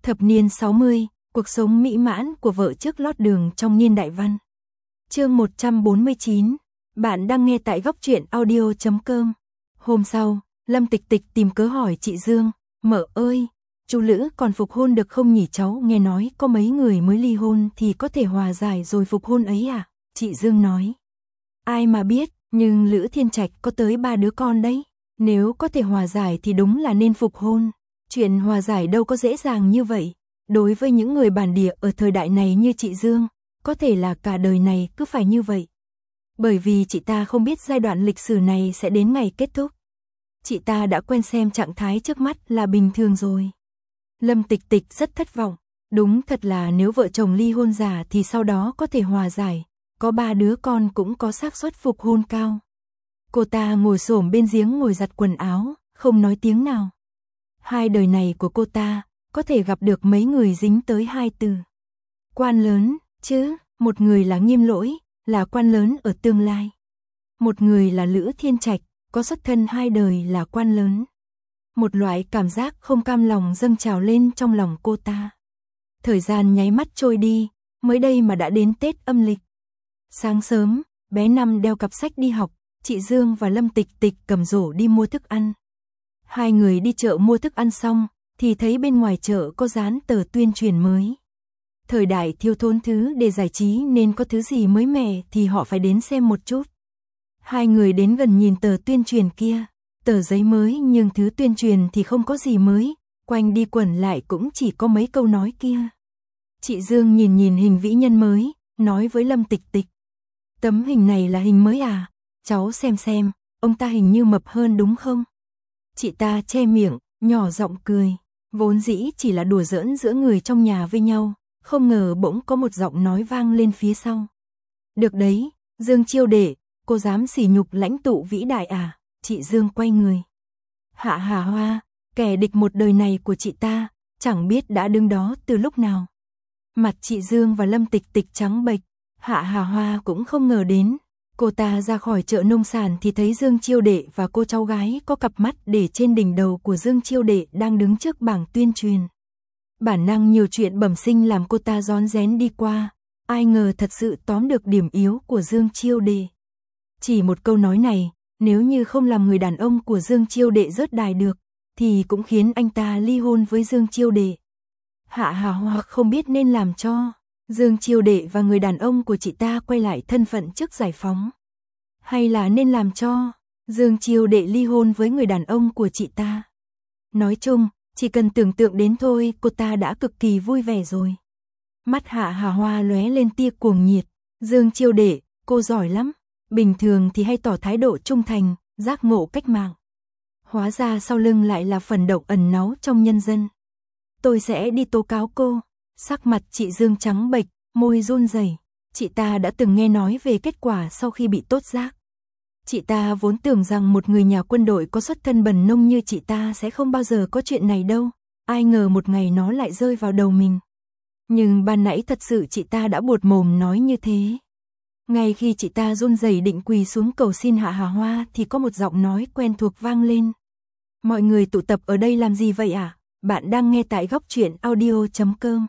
Thập niên 60, cuộc sống mỹ mãn của vợ trước lót đường trong niên đại văn. Chương 149, bạn đang nghe tại góc truyện audio.com. Hôm sau, Lâm Tịch Tịch tìm cớ hỏi chị Dương, "Mợ ơi, chú Lữ còn phục hôn được không nhỉ, cháu nghe nói có mấy người mới ly hôn thì có thể hòa giải rồi phục hôn ấy à?" Chị Dương nói, "Ai mà biết, nhưng Lữ Thiên Trạch có tới 3 đứa con đấy, nếu có thể hòa giải thì đúng là nên phục hôn. Chuyện hòa giải đâu có dễ dàng như vậy, đối với những người bản địa ở thời đại này như chị Dương, có thể là cả đời này cứ phải như vậy. Bởi vì chị ta không biết giai đoạn lịch sử này sẽ đến ngày kết thúc. Chị ta đã quen xem trạng thái trước mắt là bình thường rồi." Lâm Tịch Tịch rất thất vọng, đúng thật là nếu vợ chồng ly hôn giả thì sau đó có thể hòa giải, có 3 đứa con cũng có xác suất phục hôn cao. Cô ta ngồi xổm bên giếng ngồi giặt quần áo, không nói tiếng nào. Hai đời này của cô ta, có thể gặp được mấy người dính tới 2 từ quan lớn, chứ, một người là Nghiêm Lỗi, là quan lớn ở tương lai. Một người là Lữ Thiên Trạch, có xuất thân 2 đời là quan lớn. Một loại cảm giác không cam lòng dâng trào lên trong lòng cô ta. Thời gian nháy mắt trôi đi, mới đây mà đã đến Tết âm lịch. Sáng sớm, bé Năm đeo cặp sách đi học, chị Dương và Lâm Tịch Tịch cầm rổ đi mua thức ăn. Hai người đi chợ mua thức ăn xong, thì thấy bên ngoài chợ có dán tờ tuyên truyền mới. Thời đại thiếu thốn thứ để giải trí nên có thứ gì mới mẻ thì họ phải đến xem một chút. Hai người đến gần nhìn tờ tuyên truyền kia, tờ giấy mới nhưng thứ tuyên truyền thì không có gì mới, quanh đi quẩn lại cũng chỉ có mấy câu nói kia. Chị Dương nhìn hình vĩ nhân mới, nói với Lâm Tịch Tịch, "Tấm hình này là hình mới à? Cháu xem, ông ta hình như mập hơn đúng không?" Chị ta che miệng, nhỏ giọng cười, vốn dĩ chỉ là đùa giỡn giữa người trong nhà với nhau, không ngờ bỗng có một giọng nói vang lên phía sau. "Được đấy, Dương Chiêu Đệ, cô dám sỉ nhục lãnh tụ vĩ đại à?" Chị Dương quay người. Hạ Hà Hoa, kẻ địch một đời này của chị ta, chẳng biết đã đứng đó từ lúc nào. Mặt chị Dương và Lâm Tịch Tịch trắng bệch, Hạ Hà Hoa cũng không ngờ đến. Cô ta ra khỏi chợ nông sản thì thấy Dương Chiêu Đệ và cô cháu gái có cặp mắt để trên đỉnh đầu của Dương Chiêu Đệ đang đứng trước bảng tuyên truyền. Bản năng nhiều chuyện bẩm sinh làm cô ta rón rén đi qua, ai ngờ thật sự tóm được điểm yếu của Dương Chiêu Đệ. Chỉ một câu nói này, nếu như không làm người đàn ông của Dương Chiêu Đệ rớt đài được, thì cũng khiến anh ta ly hôn với Dương Chiêu Đệ. Hạ Hà Hoa không biết nên làm cho Dương Chiêu Đệ và người đàn ông của chị ta quay lại thân phận trước giải phóng, hay là nên làm cho Dương Chiêu Đệ ly hôn với người đàn ông của chị ta. Nói chung, chỉ cần tưởng tượng đến thôi, cô ta đã cực kỳ vui vẻ rồi. Mắt Hạ Hà Hoa lóe lên tia cuồng nhiệt. "Dương Chiêu Đệ, cô giỏi lắm. Bình thường thì hay tỏ thái độ trung thành, giác ngộ cách mạng. Hóa ra sau lưng lại là phần độc ẩn náu trong nhân dân. Tôi sẽ đi tố cáo cô." Sắc mặt chị Dương trắng bệch, môi run rẩy. Chị ta đã từng nghe nói về kết quả sau khi bị tốt giác. Chị ta vốn tưởng rằng một người nhà quân đội có xuất thân bần nông như chị ta sẽ không bao giờ có chuyện này đâu. Ai ngờ một ngày nó lại rơi vào đầu mình. Nhưng ban nãy thật sự chị ta đã buột mồm nói như thế. Ngay khi chị ta run rẩy định quỳ xuống cầu xin Hạ Hà Hoa thì có một giọng nói quen thuộc vang lên. "Mọi người tụ tập ở đây làm gì vậy ạ? Bạn đang nghe tại góc truyện audio.com."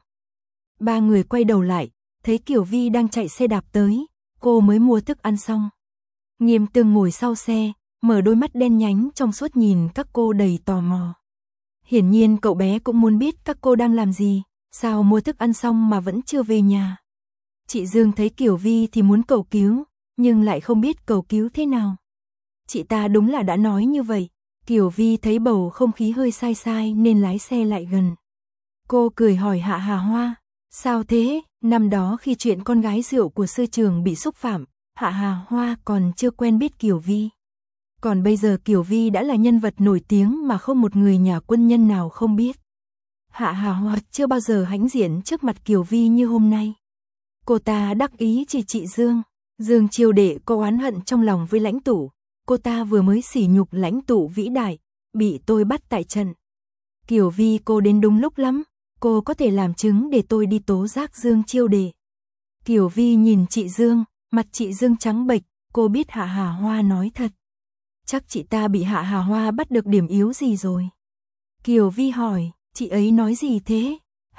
Ba người quay đầu lại, thấy Kiều Vi đang chạy xe đạp tới, cô mới mua thức ăn xong. Nghiêm Tường ngồi sau xe, mở đôi mắt đen nhánh trong suốt nhìn các cô đầy tò mò. Hiển nhiên cậu bé cũng muốn biết các cô đang làm gì, sao mua thức ăn xong mà vẫn chưa về nhà. Chị Dương thấy Kiều Vi thì muốn cầu cứu, nhưng lại không biết cầu cứu thế nào. Chị ta đúng là đã nói như vậy. Kiều Vi thấy bầu không khí hơi sai sai nên lái xe lại gần. Cô cười hỏi Hạ Hà Hoa, "Sao thế?" Năm đó khi chuyện con gái rượu của sư trường bị xúc phạm, Hạ Hà Hoa còn chưa quen biết Kiều Vi. Còn bây giờ Kiều Vi đã là nhân vật nổi tiếng mà không một người nhà quân nhân nào không biết. Hạ Hà Hoa chưa bao giờ hãnh diện trước mặt Kiều Vi như hôm nay. Cô ta đắc ý chỉ chị Dương. Dương Chiêu Đệ có oán hận trong lòng với lãnh tụ. Cô ta vừa mới sỉ nhục lãnh tụ vĩ đại, bị tôi bắt tại trận. Kiều Vi, cô đến đúng lúc lắm. Cô có thể làm chứng để tôi đi tố giác Dương Chiêu Đệ. Kiều Vi nhìn chị Dương, mặt chị Dương trắng bệch, cô biết Hạ Hà Hoa nói thật. Chắc chị ta bị Hạ Hà Hoa bắt được điểm yếu gì rồi. Kiều Vi hỏi, chị ấy nói gì thế?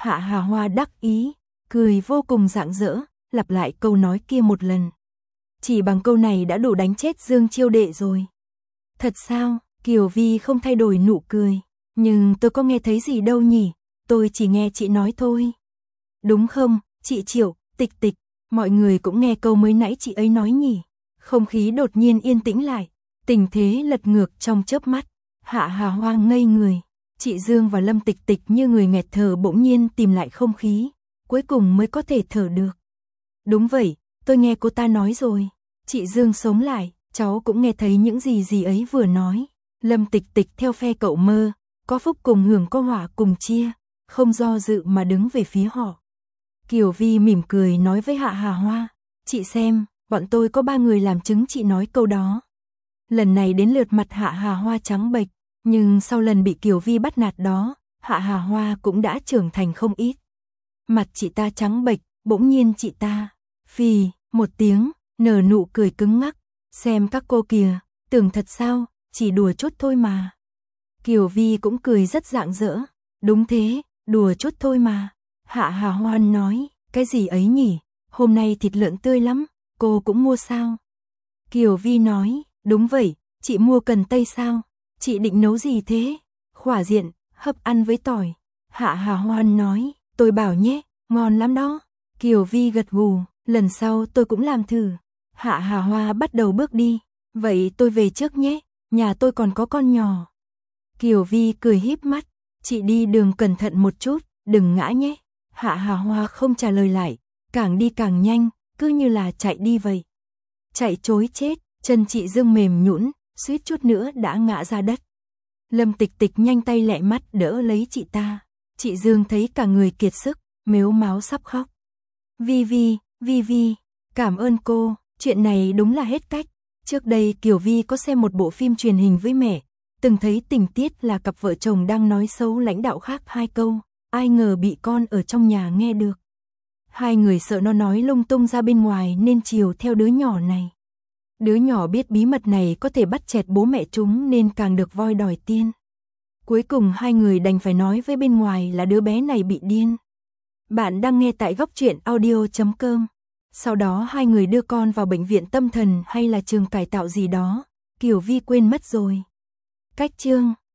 Hạ Hà Hoa đắc ý, cười vô cùng rạng rỡ, lặp lại câu nói kia một lần. Chỉ bằng câu này đã đủ đánh chết Dương Chiêu Đệ rồi. Thật sao? Kiều Vi không thay đổi nụ cười. Nhưng tôi có nghe thấy gì đâu nhỉ, tôi chỉ nghe chị nói thôi. Đúng không, chị Triệu, Tịch Tịch, mọi người cũng nghe câu mới nãy chị ấy nói nhỉ. Không khí đột nhiên yên tĩnh lại, tình thế lật ngược trong chớp mắt. Hạ Hà Hoa ngây người, chị Dương và Lâm Tịch Tịch như người nghẹt thở bỗng nhiên tìm lại không khí, cuối cùng mới có thể thở được. Đúng vậy, tôi nghe cô ta nói rồi. Chị Dương sống lại, cháu cũng nghe thấy những gì ấy vừa nói. Lâm Tịch Tịch theo phe cậu Mơ, có phúc cùng hưởng có họa cùng chia, không do dự mà đứng về phía họ. Kiều Vi mỉm cười nói với Hạ Hà Hoa, chị xem, bọn tôi có 3 người làm chứng chị nói câu đó. Lần này đến lượt mặt Hạ Hà Hoa trắng bệch, nhưng sau lần bị Kiều Vi bắt nạt đó, Hạ Hà Hoa cũng đã trưởng thành không ít. Mặt chị ta trắng bệch, bỗng nhiên chị ta, phì, một tiếng, nở nụ cười cứng ngắc, xem các cô kìa, tưởng thật sao, chỉ đùa chút thôi mà. Kiều Vi cũng cười rất rạng rỡ, đúng thế, đùa chút thôi mà. Hạ Hà Hoa nói, cái gì ấy nhỉ, hôm nay thịt lợn tươi lắm, cô cũng mua sao? Kiều Vi nói, đúng vậy, chị mua cần tây sao? Chị định nấu gì thế? Khỏa diện, hấp ăn với tỏi. Hạ Hà Hoa nói, tôi bảo nhé, ngon lắm đó. Kiều Vi gật gù, lần sau tôi cũng làm thử. Hạ Hà Hoa bắt đầu bước đi, vậy tôi về trước nhé, nhà tôi còn có con nhỏ. Kiều Vi cười híp mắt, chị đi đường cẩn thận một chút, đừng ngã nhé. Hạ Hà Hoa không trả lời lại, càng đi càng nhanh, cứ như là chạy đi vậy. Chạy trối chết, chân chị Dương mềm nhũn, suýt chút nữa đã ngã ra đất. Lâm Tịch Tịch nhanh tay lẹ mắt đỡ lấy chị ta. Chị Dương thấy cả người kiệt sức, mếu máo sắp khóc. Vi Vi, cảm ơn cô, chuyện này đúng là hết cách. Trước đây Kiều Vi có xem một bộ phim truyền hình với mẹ, từng thấy tình tiết là cặp vợ chồng đang nói xấu lãnh đạo khác 2 câu, ai ngờ bị con ở trong nhà nghe được. Hai người sợ nó nói lung tung ra bên ngoài nên chiều theo đứa nhỏ này. Đứa nhỏ biết bí mật này có thể bắt chẹt bố mẹ chúng nên càng được voi đòi tiên. Cuối cùng hai người đành phải nói với bên ngoài là đứa bé này bị điên. Bạn đang nghe tại Góc Truyện Audio.com. Sau đó hai người đưa con vào bệnh viện tâm thần hay là trường cải tạo gì đó, Kiều Vi quên mất rồi. Cách chương